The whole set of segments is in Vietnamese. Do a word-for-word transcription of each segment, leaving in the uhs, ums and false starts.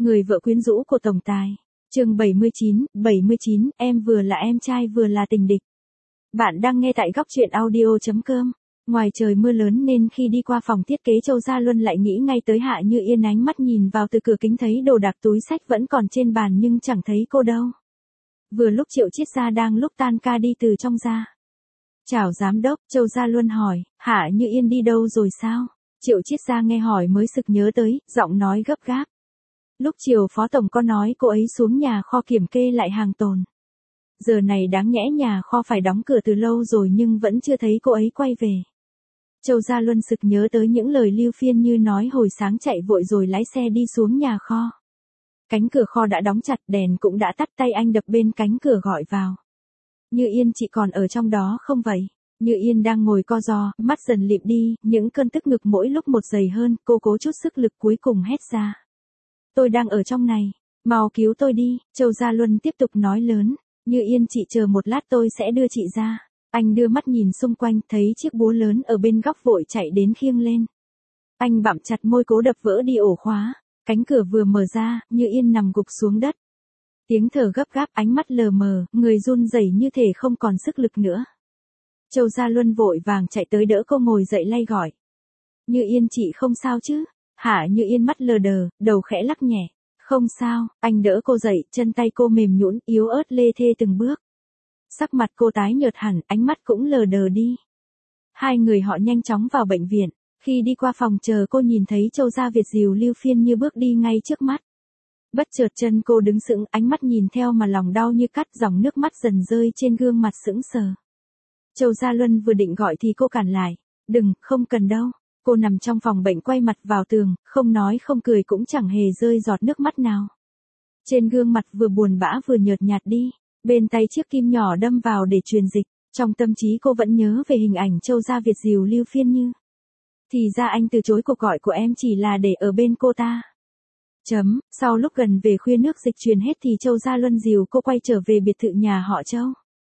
Người vợ quyến rũ của tổng tài. Chương bảy mươi chín, bảy mươi chín, em vừa là em trai vừa là tình địch. Bạn đang nghe tại góc truyện audio chấm com. Ngoài trời mưa lớn nên khi đi qua phòng thiết kế Châu Gia Luân lại nghĩ ngay tới Hạ Như Yên, ánh mắt nhìn vào từ cửa kính thấy đồ đạc túi xách vẫn còn trên bàn nhưng chẳng thấy cô đâu. Vừa lúc Triệu Chiết Gia đang lúc tan ca đi từ trong ra. Chào giám đốc, Châu Gia Luân hỏi, Hạ Như Yên đi đâu rồi sao? Triệu Chiết Gia nghe hỏi mới sực nhớ tới, giọng nói gấp gáp. Lúc chiều phó tổng có nói cô ấy xuống nhà kho kiểm kê lại hàng tồn. Giờ này đáng nhẽ nhà kho phải đóng cửa từ lâu rồi nhưng vẫn chưa thấy cô ấy quay về. Châu Gia Luân sực nhớ tới những lời Lưu Phiên Như nói hồi sáng, chạy vội rồi lái xe đi xuống nhà kho. Cánh cửa kho đã đóng chặt, đèn cũng đã tắt, tay anh đập bên cánh cửa gọi vào. Như Yên, chị còn ở trong đó không vậy? Như Yên đang ngồi co ro, mắt dần lịm đi, những cơn tức ngực mỗi lúc một dày hơn, cô cố chút sức lực cuối cùng hét ra. Tôi đang ở trong này, mau cứu tôi đi, Châu Gia Luân tiếp tục nói lớn. Như Yên, chị chờ một lát tôi sẽ đưa chị ra. Anh đưa mắt nhìn xung quanh, thấy chiếc búa lớn ở bên góc vội chạy đến khiêng lên. Anh bặm chặt môi cố đập vỡ đi ổ khóa. Cánh cửa vừa mở ra, Như Yên nằm gục xuống đất. Tiếng thở gấp gáp, ánh mắt lờ mờ, người run rẩy như thể không còn sức lực nữa. Châu Gia Luân vội vàng chạy tới đỡ cô ngồi dậy lay gọi. Như Yên, chị không sao chứ? Hả? Như Yên mắt lờ đờ, đầu khẽ lắc nhẹ. Không sao, anh đỡ cô dậy, chân tay cô mềm nhũn, yếu ớt lê thê từng bước. Sắc mặt cô tái nhợt hẳn, ánh mắt cũng lờ đờ đi. Hai người họ nhanh chóng vào bệnh viện. Khi đi qua phòng chờ cô nhìn thấy Châu Gia Việt dìu Lưu Phiên Như bước đi ngay trước mắt. Bất chợt chân cô đứng sững, ánh mắt nhìn theo mà lòng đau như cắt, dòng nước mắt dần rơi trên gương mặt sững sờ. Châu Gia Luân vừa định gọi thì cô cản lại. Đừng, không cần đâu. Cô nằm trong phòng bệnh quay mặt vào tường, không nói không cười cũng chẳng hề rơi giọt nước mắt nào. Trên gương mặt vừa buồn bã vừa nhợt nhạt đi, bên tay chiếc kim nhỏ đâm vào để truyền dịch, trong tâm trí cô vẫn nhớ về hình ảnh Châu Gia Việt dìu Lưu Phiên Như. Thì ra anh từ chối cuộc gọi của em chỉ là để ở bên cô ta. Chấm, sau lúc gần về khuya nước dịch truyền hết thì Châu Gia Luân dìu cô quay trở về biệt thự nhà họ Châu.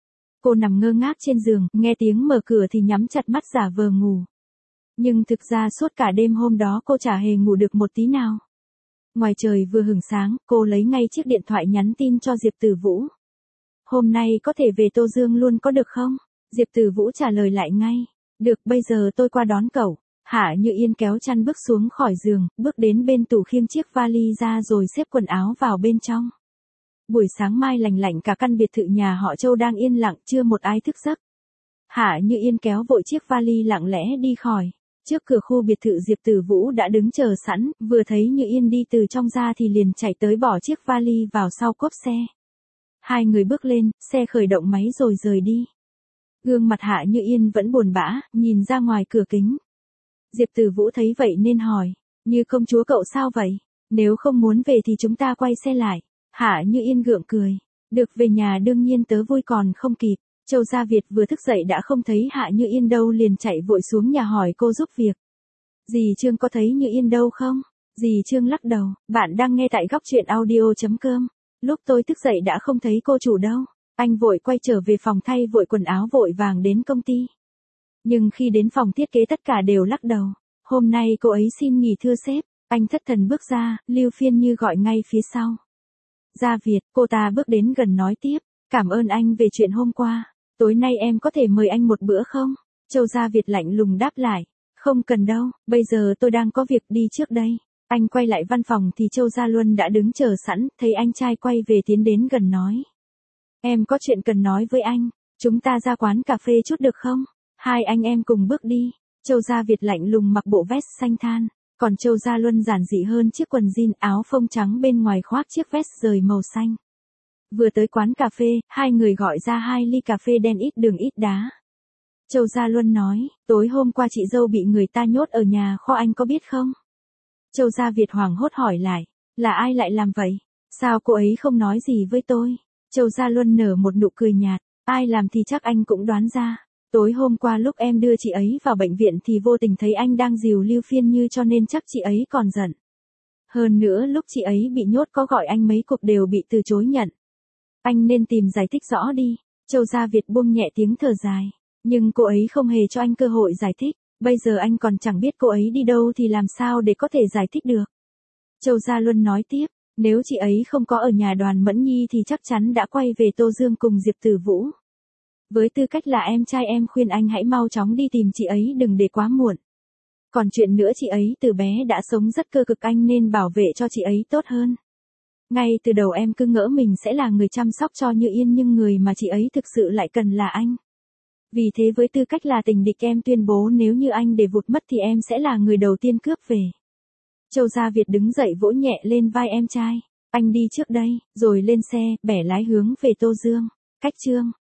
Cô nằm ngơ ngác trên giường, nghe tiếng mở cửa thì nhắm chặt mắt giả vờ ngủ. Nhưng thực ra suốt cả đêm hôm đó cô chả hề ngủ được một tí nào. Ngoài trời vừa hửng sáng, cô lấy ngay chiếc điện thoại nhắn tin cho Diệp Tử Vũ. Hôm nay có thể về Tô Dương luôn có được không? Diệp Tử Vũ trả lời lại ngay. Được, bây giờ tôi qua đón cậu. Hạ Như Yên kéo chăn bước xuống khỏi giường, bước đến bên tủ khiêng chiếc vali ra rồi xếp quần áo vào bên trong. Buổi sáng mai lành lạnh, cả căn biệt thự nhà họ Châu đang yên lặng, chưa một ai thức giấc. Hạ Như Yên kéo vội chiếc vali lặng lẽ đi khỏi. Trước cửa khu biệt thự Diệp Tử Vũ đã đứng chờ sẵn, vừa thấy Như Yên đi từ trong ra thì liền chạy tới bỏ chiếc vali vào sau cốp xe. Hai người bước lên, xe khởi động máy rồi rời đi. Gương mặt Hạ Như Yên vẫn buồn bã, nhìn ra ngoài cửa kính. Diệp Tử Vũ thấy vậy nên hỏi, Như công chúa cậu sao vậy? Nếu không muốn về thì chúng ta quay xe lại. Hạ Như Yên gượng cười, được về nhà đương nhiên tớ vui còn không kịp. Châu Gia Việt vừa thức dậy đã không thấy Hạ Như Yên đâu, liền chạy vội xuống nhà hỏi cô giúp việc. Dì Trương có thấy Như Yên đâu không? Dì Trương lắc đầu, bạn đang nghe tại góc truyện audio chấm com. Lúc tôi thức dậy đã không thấy cô chủ đâu. Anh vội quay trở về phòng thay vội quần áo vội vàng đến công ty. Nhưng khi đến phòng thiết kế tất cả đều lắc đầu. Hôm nay cô ấy xin nghỉ thưa sếp. Anh thất thần bước ra, Lưu Phiên Như gọi ngay phía sau. Gia Việt, cô ta bước đến gần nói tiếp. Cảm ơn anh về chuyện hôm qua. Tối nay em có thể mời anh một bữa không? Châu Gia Việt lạnh lùng đáp lại. Không cần đâu, bây giờ tôi đang có việc đi trước đây. Anh quay lại văn phòng thì Châu Gia Luân đã đứng chờ sẵn, thấy anh trai quay về tiến đến gần nói. Em có chuyện cần nói với anh, chúng ta ra quán cà phê chút được không? Hai anh em cùng bước đi. Châu Gia Việt lạnh lùng mặc bộ vest xanh than, còn Châu Gia Luân giản dị hơn, chiếc quần jean áo phông trắng bên ngoài khoác chiếc vest rời màu xanh. Vừa tới quán cà phê, hai người gọi ra hai ly cà phê đen ít đường ít đá. Châu Gia Luân nói, tối hôm qua chị dâu bị người ta nhốt ở nhà kho, anh có biết không? Châu Gia Việt hoảng hốt hỏi lại, là ai lại làm vậy? Sao cô ấy không nói gì với tôi? Châu Gia Luân nở một nụ cười nhạt, ai làm thì chắc anh cũng đoán ra. Tối hôm qua lúc em đưa chị ấy vào bệnh viện thì vô tình thấy anh đang dìu Lưu Phiên Như cho nên chắc chị ấy còn giận. Hơn nữa lúc chị ấy bị nhốt có gọi anh mấy cuộc đều bị từ chối nhận. Anh nên tìm giải thích rõ đi. Châu Gia Việt buông nhẹ tiếng thở dài. Nhưng cô ấy không hề cho anh cơ hội giải thích. Bây giờ anh còn chẳng biết cô ấy đi đâu thì làm sao để có thể giải thích được. Châu Gia Luân nói tiếp. Nếu chị ấy không có ở nhà Đoàn Mẫn Nhi thì chắc chắn đã quay về Tô Dương cùng Diệp Tử Vũ. Với tư cách là em trai em khuyên anh hãy mau chóng đi tìm chị ấy đừng để quá muộn. Còn chuyện nữa chị ấy từ bé đã sống rất cơ cực anh nên bảo vệ cho chị ấy tốt hơn. Ngay từ đầu em cứ ngỡ mình sẽ là người chăm sóc cho Như Yên nhưng người mà chị ấy thực sự lại cần là anh. Vì thế với tư cách là tình địch em tuyên bố nếu như anh để vụt mất thì em sẽ là người đầu tiên cướp về. Châu Gia Việt đứng dậy vỗ nhẹ lên vai em trai. Anh đi trước đây, rồi lên xe, bẻ lái hướng về Tô Dương. Cách chương